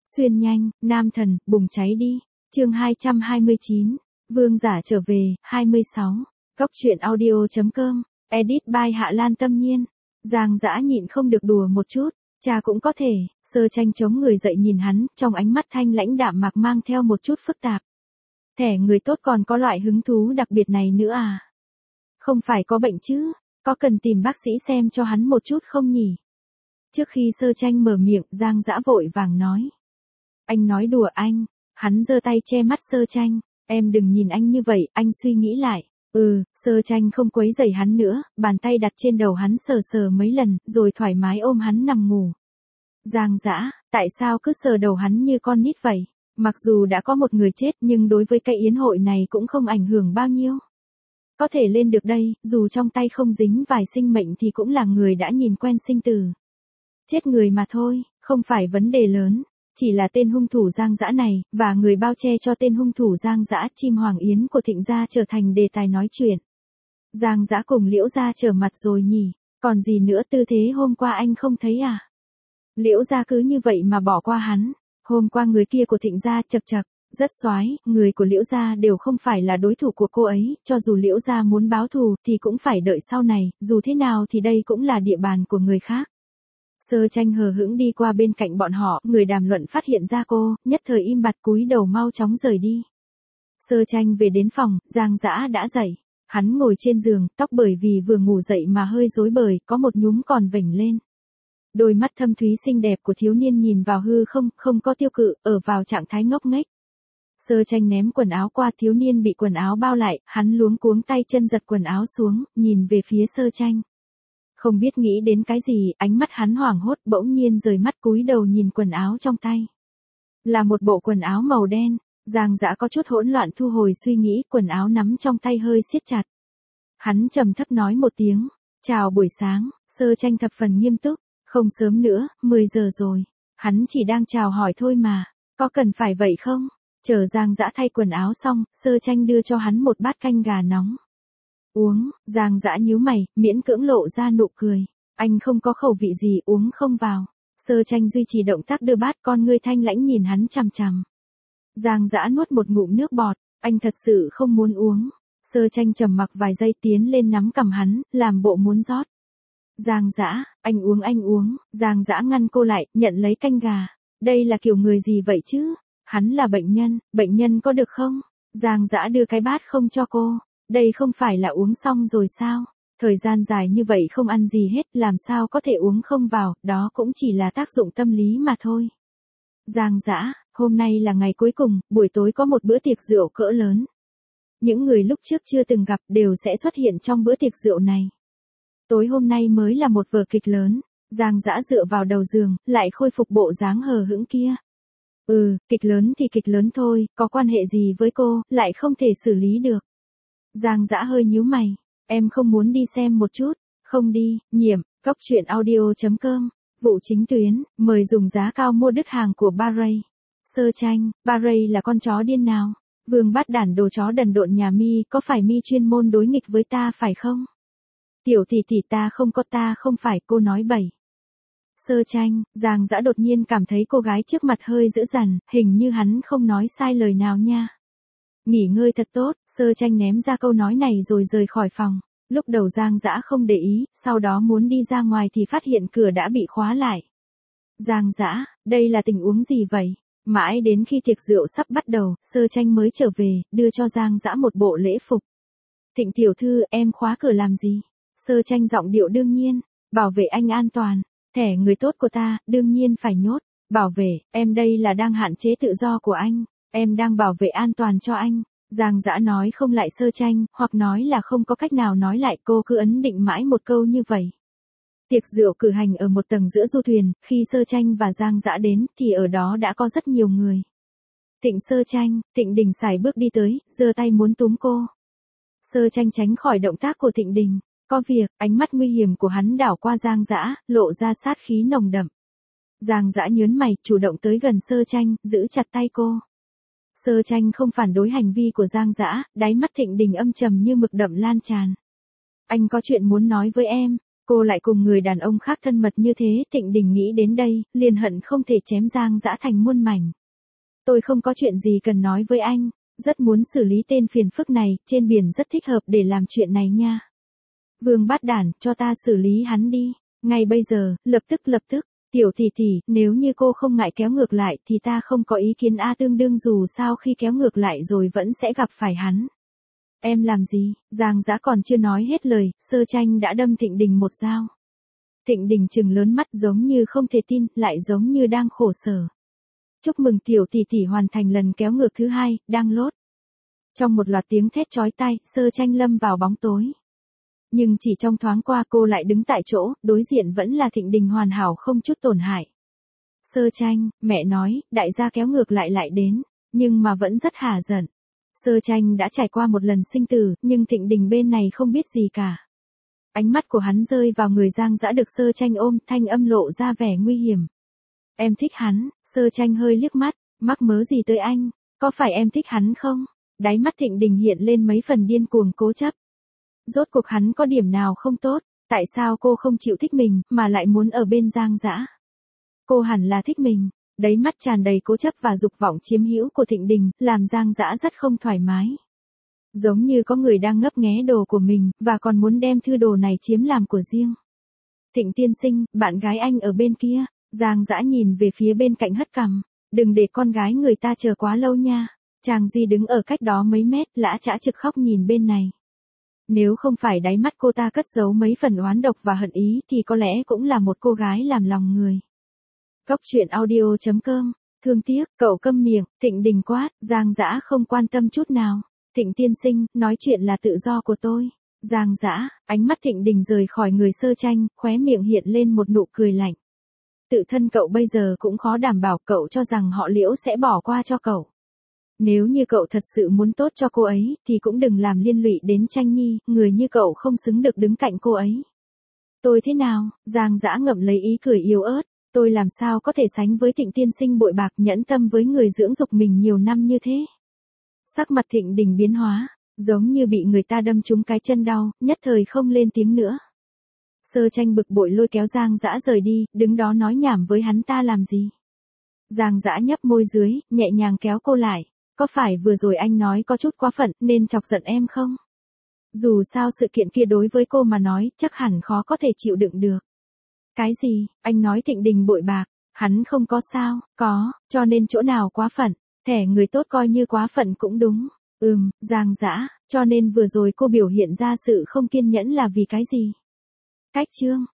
Xuyên nhanh, nam thần, bùng cháy đi. Chương 229, Vương giả trở về, 26. Góc truyện audio.com, edit by Hạ Lan Tâm Nhiên. Giang Dã nhịn không được đùa một chút, cha cũng có thể. Sơ Tranh chống người dậy nhìn hắn, trong ánh mắt thanh lãnh đạm mạc mang theo một chút phức tạp. Thẻ người tốt còn có loại hứng thú đặc biệt này nữa à? Không phải có bệnh chứ, có cần tìm bác sĩ xem cho hắn một chút không nhỉ? Trước khi Sơ Tranh mở miệng, Giang Dã vội vàng nói. Anh nói đùa anh. Hắn giơ tay che mắt Sơ Tranh. Em đừng nhìn anh như vậy, anh suy nghĩ lại. Sơ Tranh không quấy rầy hắn nữa, bàn tay đặt trên đầu hắn sờ sờ mấy lần, rồi thoải mái ôm hắn nằm ngủ. Giang Dã, tại sao cứ sờ đầu hắn như con nít vậy? Mặc dù đã có một người chết nhưng đối với cái yến hội này cũng không ảnh hưởng bao nhiêu. Có thể lên được đây, dù trong tay không dính vài sinh mệnh thì cũng là người đã nhìn quen sinh tử. Chết người mà thôi, không phải vấn đề lớn. Chỉ là tên hung thủ Giang Dã này, và người bao che cho tên hung thủ Giang Dã, chim hoàng yến của Thịnh gia trở thành đề tài nói chuyện. Giang Dã cùng Liễu gia trở mặt rồi nhỉ, còn gì nữa, tư thế hôm qua anh không thấy à? Liễu gia cứ như vậy mà bỏ qua hắn. Hôm qua người kia của Thịnh gia chật chật, rất soái, người của Liễu gia đều không phải là đối thủ của cô ấy, cho dù Liễu gia muốn báo thù thì cũng phải đợi sau này, dù thế nào thì đây cũng là địa bàn của người khác. Sơ Tranh hờ hững đi qua bên cạnh bọn họ, người đàm luận phát hiện ra cô, nhất thời im bặt cúi đầu mau chóng rời đi. Sơ Tranh về đến phòng, Giang Dã đã dậy. Hắn ngồi trên giường, tóc bởi vì vừa ngủ dậy mà hơi rối bời, có một nhúm còn vểnh lên. Đôi mắt thâm thúy xinh đẹp của thiếu niên nhìn vào hư không, không có tiêu cự, ở vào trạng thái ngốc nghếch. Sơ Tranh ném quần áo qua, thiếu niên bị quần áo bao lại, hắn luống cuống tay chân giật quần áo xuống, nhìn về phía Sơ Tranh. Không biết nghĩ đến cái gì, ánh mắt hắn hoảng hốt, bỗng nhiên rời mắt cúi đầu nhìn quần áo trong tay. Là một bộ quần áo màu đen. Giang Dã có chút hỗn loạn thu hồi suy nghĩ, quần áo nắm trong tay hơi siết chặt. Hắn trầm thấp nói một tiếng, chào buổi sáng. Sơ Tranh thập phần nghiêm túc, không sớm nữa, 10 giờ rồi. Hắn chỉ đang chào hỏi thôi mà, có cần phải vậy không? Chờ Giang Dã thay quần áo xong, Sơ Tranh đưa cho hắn một bát canh gà nóng. Uống. Giang Dã nhíu mày, miễn cưỡng lộ ra nụ cười. Anh không có khẩu vị gì, uống không vào. Sơ Tranh duy trì động tác đưa bát, con ngươi thanh lãnh nhìn hắn chằm chằm. Giang Dã nuốt một ngụm nước bọt, anh thật sự không muốn uống. Sơ Tranh trầm mặc vài giây, tiến lên nắm cằm hắn, làm bộ muốn rót. Giang Dã, anh uống. Giang Dã ngăn cô lại, nhận lấy canh gà. Đây là kiểu người gì vậy chứ? Hắn là bệnh nhân có được không? Giang Dã đưa cái bát không cho cô. Đây không phải là uống xong rồi sao? Thời gian dài như vậy không ăn gì hết, làm sao có thể uống không vào, đó cũng chỉ là tác dụng tâm lý mà thôi. Giang Dã, hôm nay là ngày cuối cùng, buổi tối có một bữa tiệc rượu cỡ lớn. Những người lúc trước chưa từng gặp đều sẽ xuất hiện trong bữa tiệc rượu này. Tối hôm nay mới là một vở kịch lớn. Giang Dã dựa vào đầu giường, lại khôi phục bộ dáng hờ hững kia. Kịch lớn thì kịch lớn thôi, có quan hệ gì với cô, lại không thể xử lý được. Giang Dã hơi nhíu mày, em không muốn đi xem một chút, không đi, nhiễm, góc truyện audio.com, vụ chính tuyến, mời dùng giá cao mua đứt hàng của Barray. Sơ Tranh, Barray là con chó điên nào? Vương Bát Đản đồ chó đần độn nhà mi, có phải mi chuyên môn đối nghịch với ta phải không? Tiểu tỷ ta không phải, cô nói bậy. Sơ Tranh, Giang Dã đột nhiên cảm thấy cô gái trước mặt hơi dữ dằn, hình như hắn không nói sai lời nào nha. Nghỉ ngơi thật tốt. Sơ Tranh ném ra câu nói này rồi rời khỏi phòng. Lúc đầu Giang Dã không để ý, sau đó muốn đi ra ngoài thì phát hiện cửa đã bị khóa lại. Giang Dã, đây là tình huống gì vậy? Mãi đến khi tiệc rượu sắp bắt đầu, Sơ Tranh mới trở về, đưa cho Giang Dã một bộ lễ phục. Thịnh tiểu thư, em khóa cửa làm gì? Sơ Tranh giọng điệu đương nhiên, bảo vệ anh an toàn. Thẻ người tốt của ta, đương nhiên phải nhốt. Bảo vệ, em đây là đang hạn chế tự do của anh. Em đang bảo vệ an toàn cho anh. Giang Dã nói không lại Sơ Tranh, hoặc nói là không có cách nào nói lại, cô cứ ấn định mãi một câu như vậy. Tiệc rượu cử hành ở một tầng giữa du thuyền, khi Sơ Tranh và Giang Dã đến, thì ở đó đã có rất nhiều người. Sơ Tranh, Thịnh Đình sải bước đi tới, giơ tay muốn túm cô. Sơ Tranh tránh khỏi động tác của Thịnh Đình. Có việc, ánh mắt nguy hiểm của hắn đảo qua Giang Dã, lộ ra sát khí nồng đậm. Giang Dã nhớn mày, chủ động tới gần Sơ Tranh, giữ chặt tay cô. Sơ Tranh không phản đối hành vi của Giang Dã, đáy mắt Thịnh Đình âm trầm như mực đậm lan tràn. Anh có chuyện muốn nói với em. Cô lại cùng người đàn ông khác thân mật như thế, Thịnh Đình nghĩ đến đây, liền hận không thể chém Giang Dã thành muôn mảnh. Tôi không có chuyện gì cần nói với anh, rất muốn xử lý tên phiền phức này, trên biển rất thích hợp để làm chuyện này nha. Vương Bát Đản, cho ta xử lý hắn đi, ngay bây giờ, lập tức. Tiểu tỷ tỷ, nếu như cô không ngại kéo ngược lại thì ta không có ý kiến tương đương dù sao khi kéo ngược lại rồi vẫn sẽ gặp phải hắn. Em làm gì? Giang Dã còn chưa nói hết lời, Sơ Tranh đã đâm Thịnh Đình một dao. Thịnh Đình trừng lớn mắt giống như không thể tin, lại giống như đang khổ sở. Chúc mừng tiểu tỷ tỷ hoàn thành lần kéo ngược thứ hai, đang lốt. Trong một loạt tiếng thét chói tai, Sơ Tranh lâm vào bóng tối. Nhưng chỉ trong thoáng qua cô lại đứng tại chỗ, đối diện vẫn là Thịnh Đình hoàn hảo không chút tổn hại. Sơ Tranh, mẹ nói, đại gia kéo ngược lại đến, nhưng mà vẫn rất hả giận. Sơ Tranh đã trải qua một lần sinh tử, nhưng Thịnh Đình bên này không biết gì cả. Ánh mắt của hắn rơi vào người Giang Dã được Sơ Tranh ôm, thanh âm lộ ra vẻ nguy hiểm. Em thích hắn, Sơ Tranh hơi liếc mắt, mắc mớ gì tới anh, có phải em thích hắn không? Đáy mắt Thịnh Đình hiện lên mấy phần điên cuồng cố chấp. Rốt cuộc hắn có điểm nào không tốt, tại sao cô không chịu thích mình, mà lại muốn ở bên Giang Dã? Cô hẳn là thích mình. Đáy mắt tràn đầy cố chấp và dục vọng chiếm hữu của Thịnh Đình, làm Giang Dã rất không thoải mái. Giống như có người đang ngấp nghé đồ của mình, và còn muốn đem thư đồ này chiếm làm của riêng. Thịnh tiên sinh, bạn gái anh ở bên kia. Giang Dã nhìn về phía bên cạnh hất cằm. Đừng để con gái người ta chờ quá lâu nha. Chàng Di đứng ở cách đó mấy mét, lã chã trực khóc nhìn bên này. Nếu không phải đáy mắt cô ta cất giấu mấy phần oán độc và hận ý thì có lẽ cũng là một cô gái làm lòng người. Góc truyện audio.com, thương tiếc, cậu câm miệng, Thịnh Đình quát, Giang Dã không quan tâm chút nào. Thịnh tiên sinh, nói chuyện là tự do của tôi. Giang Dã, ánh mắt Thịnh Đình rời khỏi người Sơ Tranh, khóe miệng hiện lên một nụ cười lạnh. Tự thân cậu bây giờ cũng khó đảm bảo cậu cho rằng họ Liễu sẽ bỏ qua cho cậu. Nếu như cậu thật sự muốn tốt cho cô ấy, thì cũng đừng làm liên lụy đến Tranh Nhi, người như cậu không xứng được đứng cạnh cô ấy. Tôi thế nào? Giang Dã ngậm lấy ý cười yếu ớt. Tôi làm sao có thể sánh với Thịnh tiên sinh bội bạc nhẫn tâm với người dưỡng dục mình nhiều năm như thế. Sắc mặt Thịnh Đình biến hóa, giống như bị người ta đâm trúng cái chân đau, nhất thời không lên tiếng nữa. Sơ Tranh bực bội lôi kéo Giang Dã rời đi, đứng đó nói nhảm với hắn ta làm gì. Giang Dã nhấp môi dưới, nhẹ nhàng kéo cô lại. Có phải vừa rồi anh nói có chút quá phận nên chọc giận em không? Dù sao sự kiện kia đối với cô mà nói chắc hẳn khó có thể chịu đựng được. Cái gì? Anh nói Thịnh Đình bội bạc, hắn không có sao, có, cho nên chỗ nào quá phận, thẻ người tốt coi như quá phận cũng đúng. Giang Dã, cho nên vừa rồi cô biểu hiện ra sự không kiên nhẫn là vì cái gì? Cách chương.